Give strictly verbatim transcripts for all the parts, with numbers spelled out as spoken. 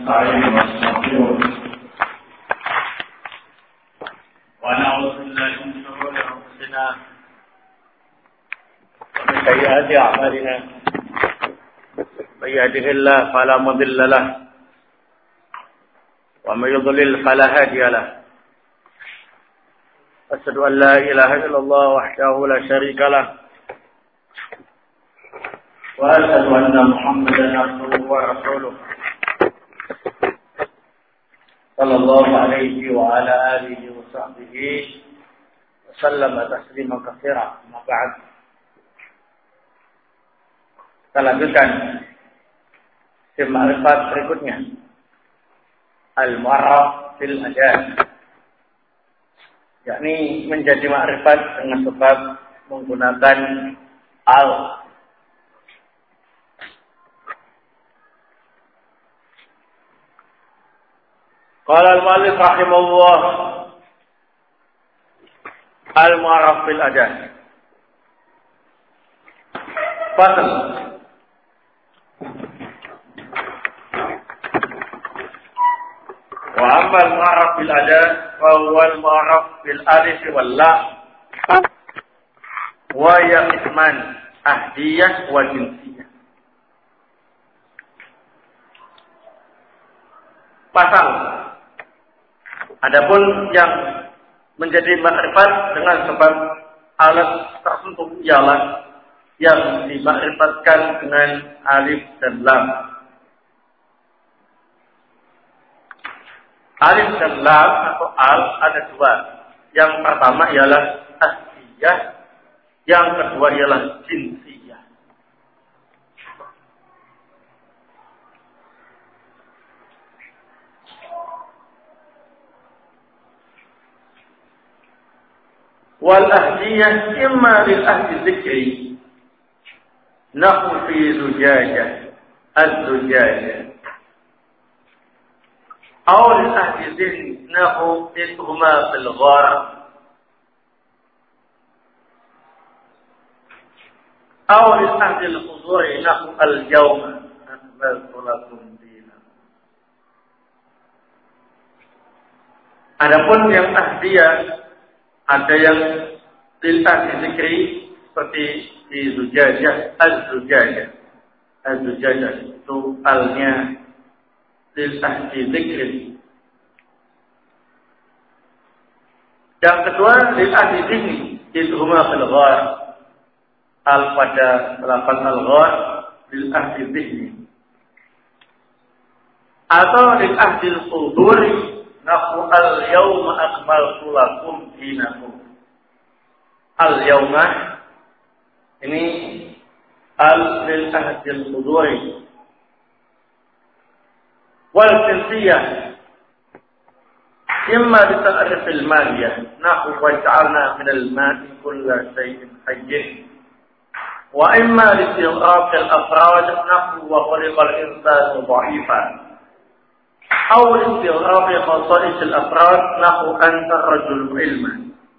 ونستعين ونستغفره ونعوذ بالله من شرور انفسنا ومن سيئات اعمالنا من يهده الله فلا مضل له ومن يضلل فلا هادي له أشهد أن لا إله إلا الله وحده لا شريك له وأشهد أن محمدا عبده ورسوله صلى الله عليه وعلى آله وصحبه وسلم تسليما كثيرا. أما بعد, kita lanjutkan di ma'rifat berikutnya, al-mu'arraf fil adan, yakni menjadi ma'rifat dengan sebab menggunakan al. Qala al-mu'allif rahimahullah, al-mu'arraf fil adan. Fasal. Wa amma al-mu'arraf fil adan fa huwa al-mu'arraf bil alif wal lam wa ya isman ahdiyah wa jinsiyah. Pasal. Adapun yang menjadi makrifat dengan sebab alat tertentu ialah yang dimakrifatkan dengan alif dan lam. Alif dan lam atau al ada dua. Yang pertama ialah asliyah, yang kedua ialah jinsiyah. Wal ahdiyah imma lil ahdi dzikri nahu fi zujajah az-zujajah aw lil ahdi dzikri nahu ithuma fil ghar aw lil ahdi al-huzuri nahu al-yawma akmaltu lakum dinakum. Adapun yang ahdiyah ada yang lil ahdi dzikri seperti di zujajah, az-zujajah. Az-zujajah itu alnya lil ahdi dzikri. Yang kedua lil ahdi dzikri itu huma fil ghar. Al pada lafaz al-ghar lil ahdi dzikri. Atau lil ahdi al-huduri nahu al-yawma akmaltu lakum dinakum. Al-yawma ini al lil ahdil huduri. Wal jinsiyah imma bi ta'rif al-maliyah nahu wa ja'alna min al-ma'i kulla shay'in hayyin wa imma li istighraq al-afrad nahu wa khaliqa al-insanu dha'ifan أو استغراق خصائص الأفراد نحو أنت الرجل علما.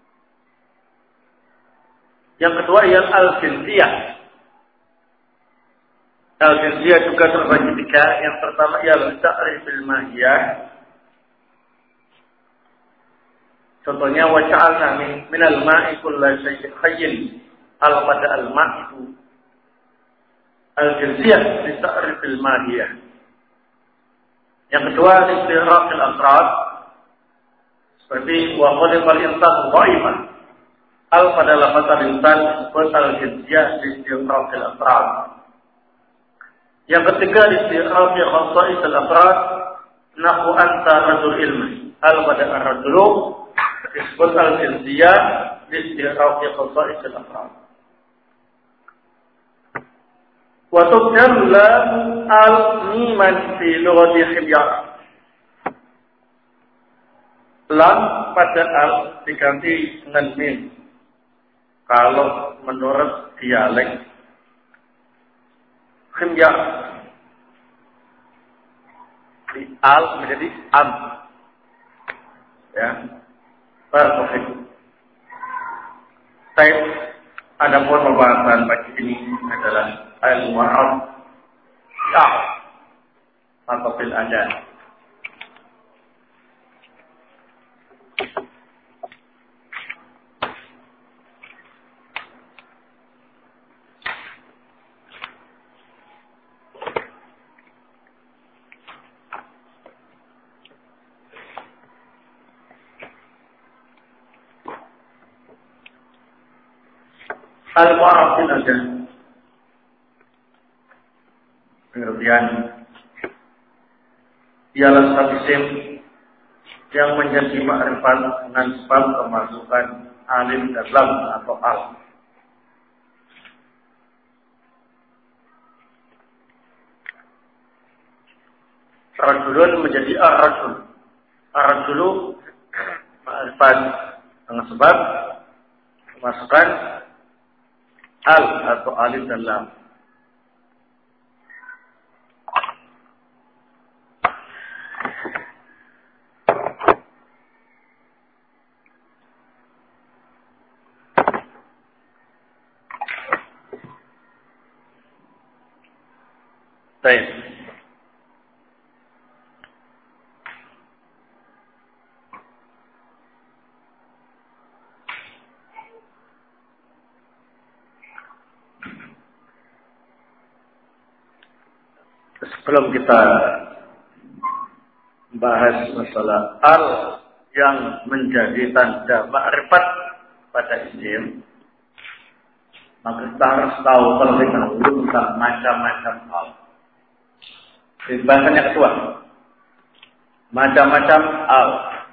Yang kedua ialah al-jinsiyah. Al-jinsiyah juga terbagi tiga. Yang pertama ialah ta'rifil mahiyah. Contohnya wa ja'alna min al-ma'i kulla shay'in hayyin. Al pada al-ma' itu al-jinsiyah di ta'rifil mahiyah. Yang kedua istighraq al-afrad seperti wa khaliqal insanu dha'ifan. Al pada lafaz al-insan disebut al-jinsiyah di istighraq al-afrad. Yang ketiga istighraq khasa'is al-afrad nahu anta rajul ilmi. Al pada ar-rajulu disebut al-jinsiyah di istighraq khasa'is al-afrad. Wa tubdal lam al-miman fi lughati khimyar. Lam pada al diganti dengan mim kalau menurut dialek khimyar. Di al menjadi am. Ya. Perfect. Baik. Adapun pembahasan pagi ini adalah al-mu'arraf ya atau fil adan. Al-Mu'arraf ada pengertian ialah satu isim yang menjadi ma'rifat dengan sebab kemasukan alif dan lam atau al. Rajulun menjadi ar-rajul. Ar-rajulu ma'rifat dengan sebab kemasukan al atau alif dan lam. Baik. Sebelum kita membahas masalah al yang menjadi tanda ma'rifat pada isim, maka kita harus tahu terlebih dahulu tentang macam-macam al. Bahasannya kedua, macam-macam al,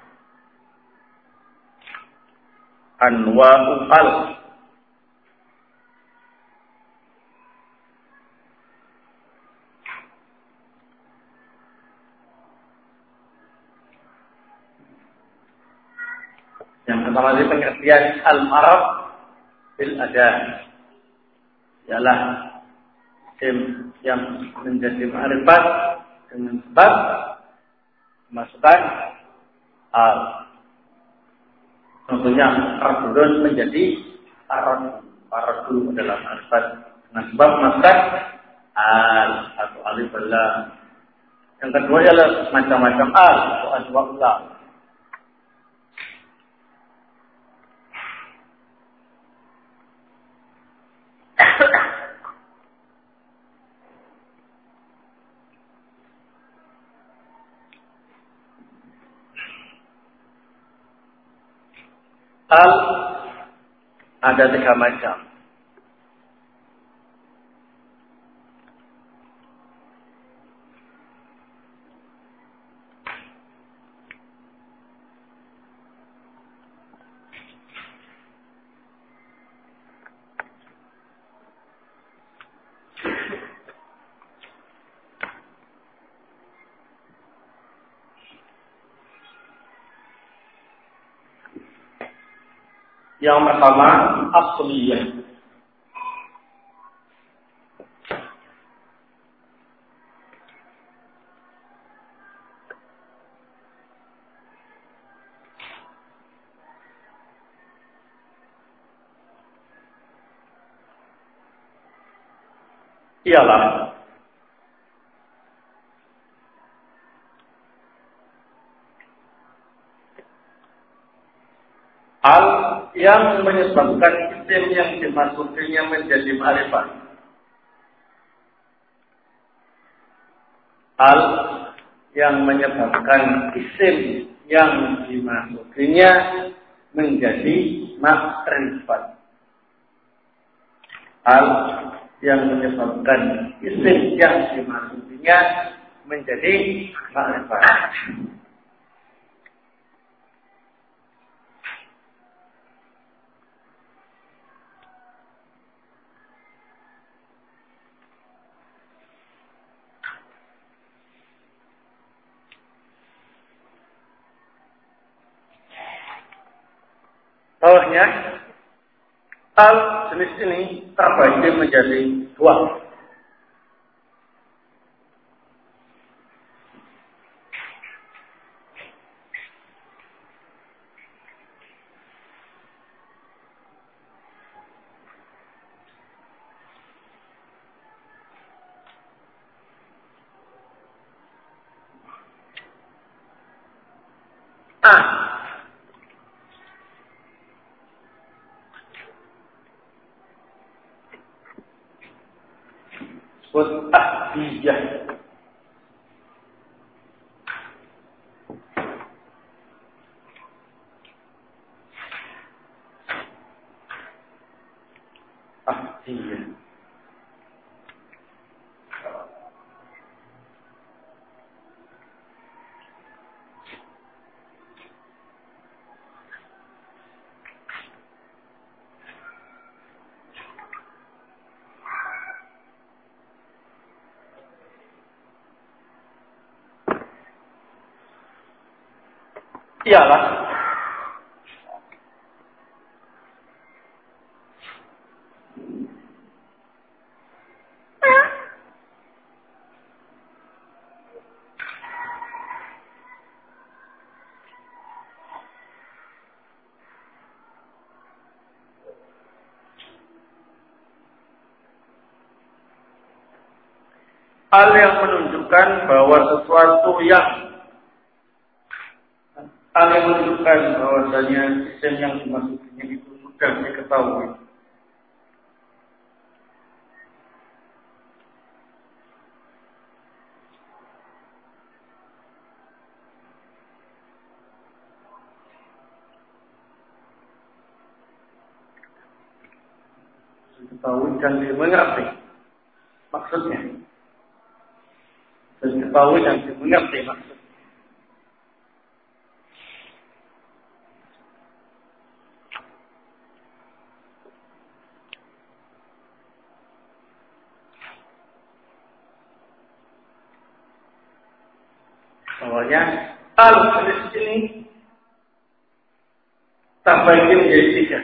anwa'u al. Yang pertama dari pengertian al-maraf bil adan ialah isim yang menjadi ma'rifat dengan sebab masukkan al. Contohnya rajulun menjadi ar-rajul. Ar-rajul adalah ma'rifat dengan sebab masukkan al atau alif lam. Yang kedua ialah macam-macam al atau anwa' al. Al ada tiga macam. Yang pertama, asliyah. Ialah al yang menyebabkan isim yang dimasukinya menjadi ma'rifat. Al yang menyebabkan isim yang dimasukinya menjadi ma'rifat. Al yang menyebabkan isim yang dimasukinya menjadi ma'rifat. Bawahnya, al jenis ini terbagi menjadi dua. A. Ahdiyah. Ahdiyah. Iyalah hal yang menunjukkan bahwa sesuatu yang hal yang menunjukkan bahwasanya sistem yang dimasukinya itu sudah diketahui. Diketahui dan dimengerti maksudnya. Dan diketahui dan dimengerti maksudnya. Bahwanya al-jenis ini terbagi menjadi tiga.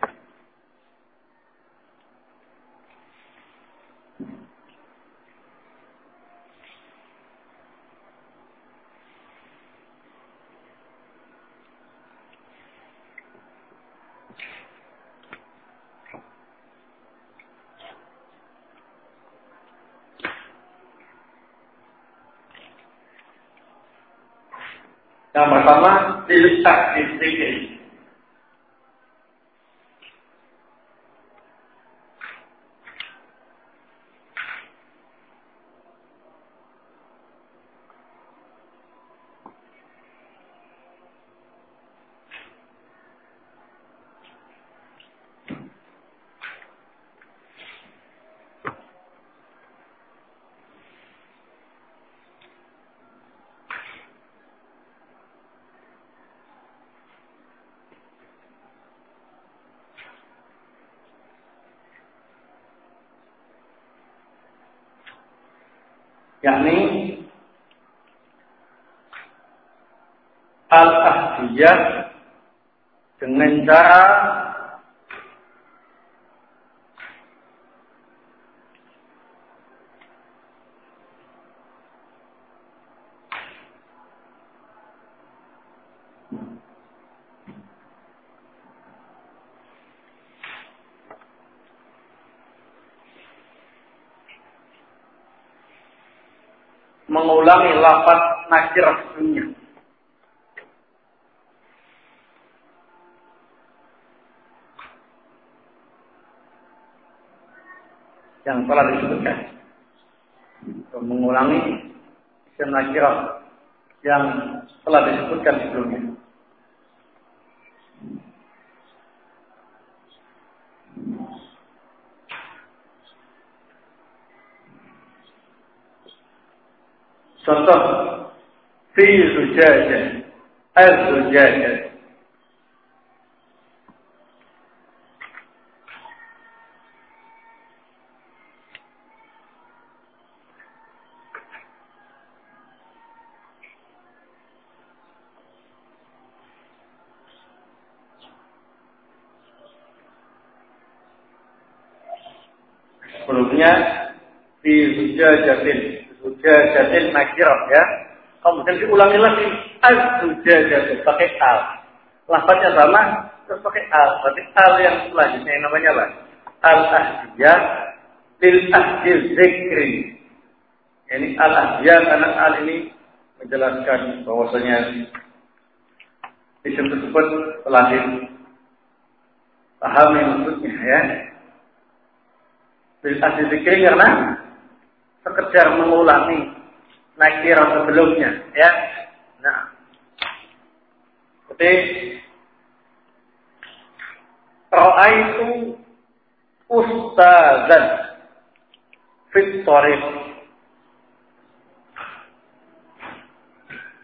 Yang pertama, diletak di zikir. Yakni al-ahdiyah dengan cara mengulangi lafaz nakirah sebelumnya. Yang telah disebutkan. Mengulangi isim nakirah yang telah disebutkan sebelumnya. Contoh, fi zujajah, az-zujajah. Sebelumnya, fi zujajatin. Zujajatin nakirah ya. Kemudian diulangi lagi az-zujajah pakai al. Lafaznya sama terus pakai al. Berarti al yang selanjutnya yang namanya apa? Al-ahdiyah lil ahdil zikri. Ini al-ahdiyah karena al ini menjelaskan bahwasanya isim tersebut telah dipahami maksudnya ya. Lil ahdil zikri karena sekedar mengulangi nakirah sebelumnya, ya. Nah, seperti ro'a itu ustazan fit thariq.